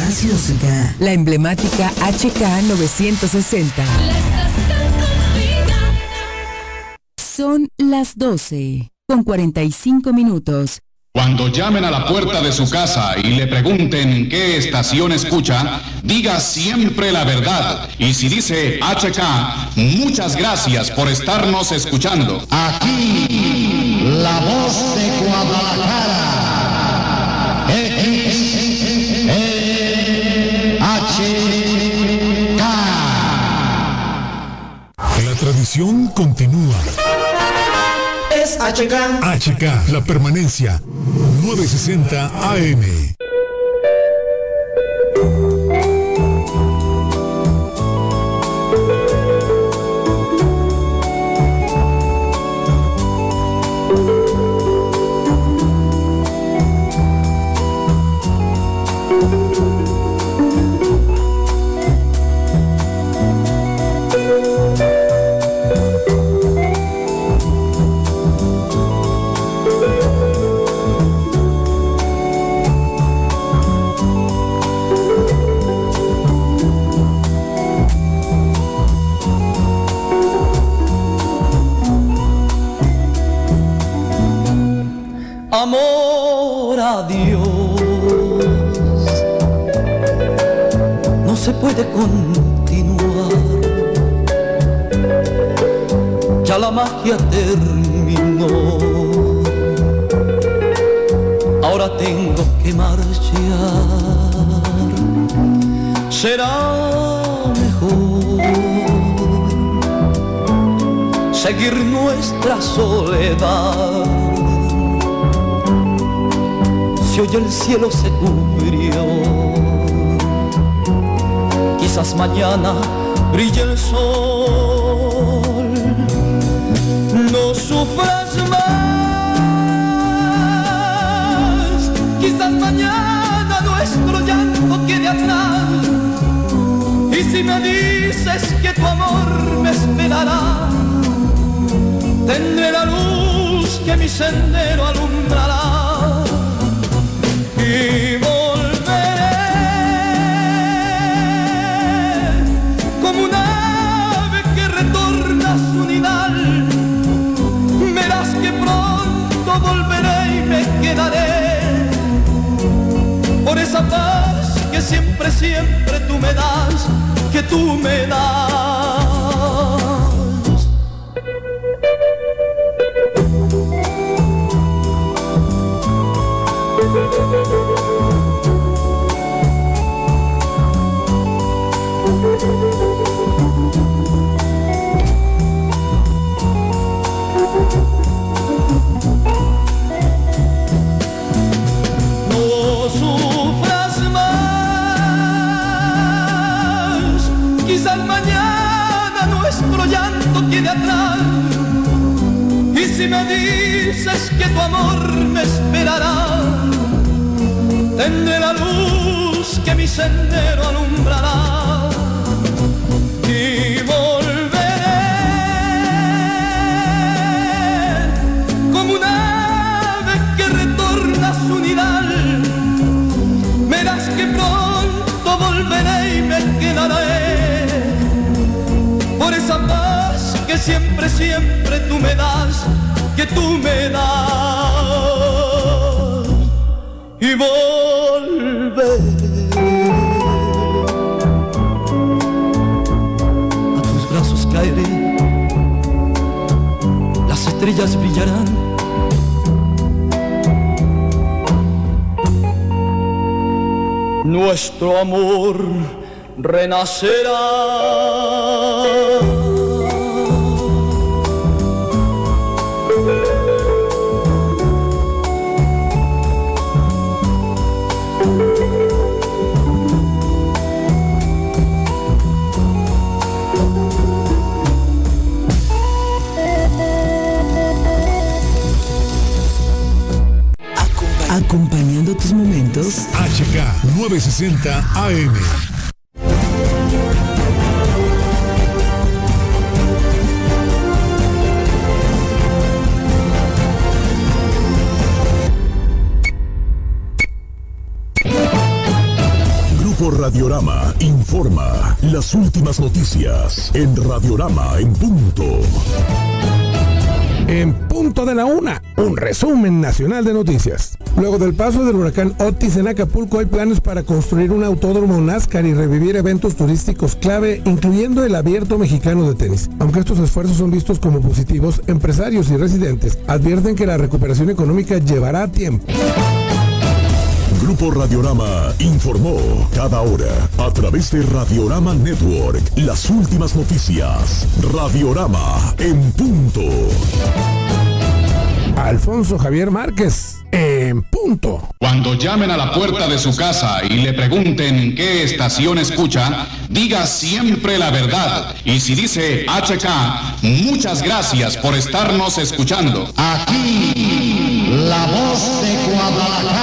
más música. La emblemática HK 960. Son las 12:45. Cuando llamen a la puerta de su casa y le pregunten qué estación escucha, diga siempre la verdad. Y si dice HK, muchas gracias por estarnos escuchando. Aquí, la voz de Guadalajara. HK. La tradición continúa. Es HK. HK, la permanencia. 960 AM. Amor a Dios, no se puede continuar, ya la magia terminó, ahora tengo que marchar, será mejor seguir nuestra soledad. Si hoy el cielo se cubrió, quizás mañana brille el sol. No sufras más, quizás mañana nuestro llanto quede atrás. Y si me dices que tu amor me esperará, tendré la luz que mi sendero alumbrará. Y volveré como un ave que retorna a su nidal. Verás que pronto volveré y me quedaré por esa paz que siempre, siempre tú me das, que tú me das. Atrás. Y si me dices que tu amor me esperará, tendré la luz que mi sendero alumbrará. Y volveré como un ave que retorna a su nidal. Verás que pronto volveré y me quedaré por esa paz que siempre, siempre tú me das, que tú me das. Y volveré a tus brazos, caeré, las estrellas brillarán. Nuestro amor renacerá. Acompañando tus momentos. HK 960 AM. Grupo Radiorama informa las últimas noticias en Radiorama en punto. En punto de la 1, un resumen nacional de noticias. Luego del paso del huracán Otis en Acapulco hay planes para construir un autódromo NASCAR y revivir eventos turísticos clave, incluyendo el Abierto Mexicano de Tenis. Aunque estos esfuerzos son vistos como positivos, empresarios y residentes advierten que la recuperación económica llevará tiempo. Grupo Radiorama informó cada hora a través de Radiorama Network las últimas noticias. Radiorama en punto. Alfonso Javier Márquez, en punto. Cuando llamen a la puerta de su casa y le pregunten qué estación escucha, diga siempre la verdad. Y si dice HK, muchas gracias por estarnos escuchando. Aquí, la voz de Guadalajara.